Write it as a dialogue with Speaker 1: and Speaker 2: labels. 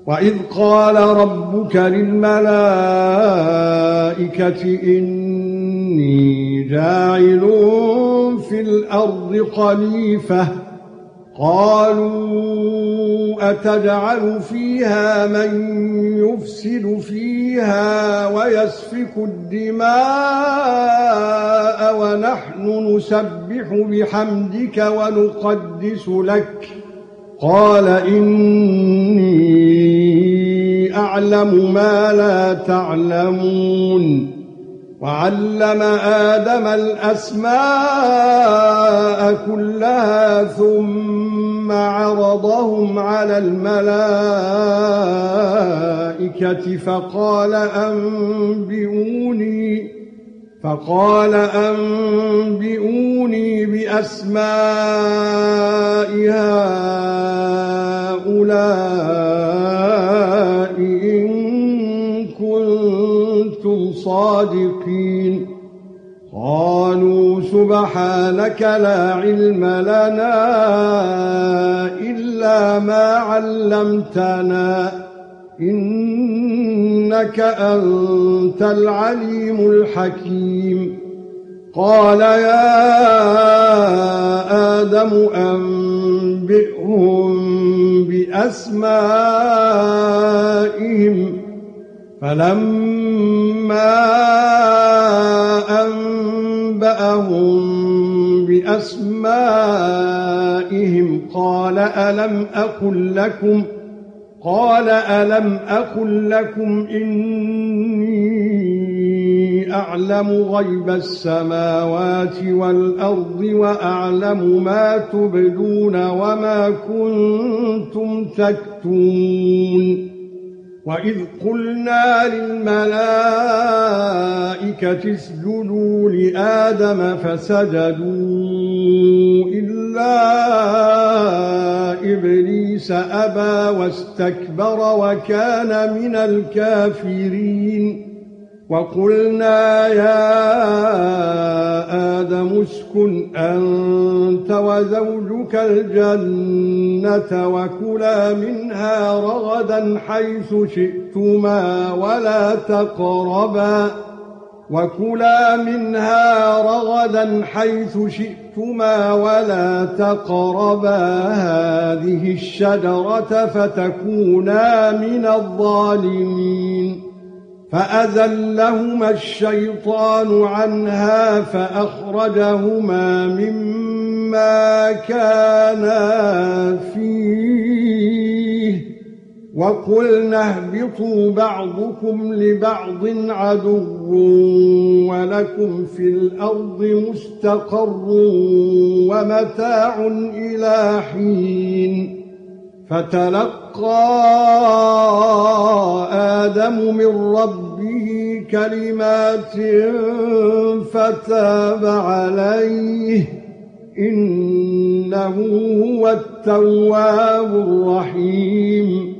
Speaker 1: وَإِذْ قَالَ رَبُّكَ لِلْمَلَائِكَةِ إِنِّي جَاعِلٌ فِي الْأَرْضِ خَلِيفَةً قَالُوا أَتَجْعَلُ فِيهَا مَن يُفْسِدُ فِيهَا وَيَسْفِكُ الدِّمَاءَ وَنَحْنُ نُسَبِّحُ بِحَمْدِكَ وَنُقَدِّسُ لَكَ قَالَ إِنِّي أَعْلَمُ مَا لَا تَعْلَمُونَ وَعَلَّمَ آدَمَ الْأَسْمَاءَ كُلَّهَا ثُمَّ عَرَضَهُمْ عَلَى الْمَلَائِكَةِ فَقَالَ أَنبِئُونِي بِأَسْمَاءِ هَؤُلَاءِ إِن كُنتُمْ صَادِقِينَ قَالُوا سُبْحَانَكَ لَا عِلْمَ لَنَا إِلَّا مَا عَلَّمْتَنَا إِنَّكَ أَنْتَ الْعَلِيمُ الْحَكِيمُ قَالَ يَا آدَمُ أَنبِئْهُم بِأَسْمَائِهِمْ فَلَمَّا أَنبَأَهُم بِأَسْمَائِهِمْ قَالَ أَلَمْ أَقُل لَّكُمْ إِنِّي أَعْلَمُ غَيْبَ السَّمَاوَاتِ وَالْأَرْضِ وَأَعْلَمُ مَا تُبْدُونَ وَمَا كُنتُمْ تَكْتُمُونَ وَإِذْ قُلْنَا لِلْمَلَائِكَةِ اسْجُدُوا لِآدَمَ فَسَجَدُوا إِلَّا إِبْلِيسَ أَبَى وَاسْتَكْبَرَ وَكَانَ مِنَ الْكَافِرِينَ وَقُلْنَا يَا آدَمُ اسْكُنْ أَنْتَ وَزَوْجُكَ الْجَنَّةَ وَكُلَا مِنْهَا رَغَدًا حَيْثُ شِئْتُمَا وَلَا تَقْرَبَا هَذِهِ الشَّجَرَةَ فَتَكُونَا مِنَ الظَّالِمِينَ فَأَزَلَّهُمَا الشَّيْطَانُ عَنْهَا فَأَخْرَجَهُمَا مِمَّا كَانَا فِيهِ وَقُلْنَا اهْبِطُوا بَعْضُكُمْ لِبَعْضٍ عَدُوٌّ وَلَكُمْ فِي الْأَرْضِ مُسْتَقَرٌّ وَمَتَاعٌ إِلَى حِينٍ فَتَلَقَّى آدَمُ مِنْ رَبِّهِ كَلِمَاتٍ فَتَابَ عَلَيْهِ إِنَّهُ هُوَ التَّوَّابُ الرَّحِيمُ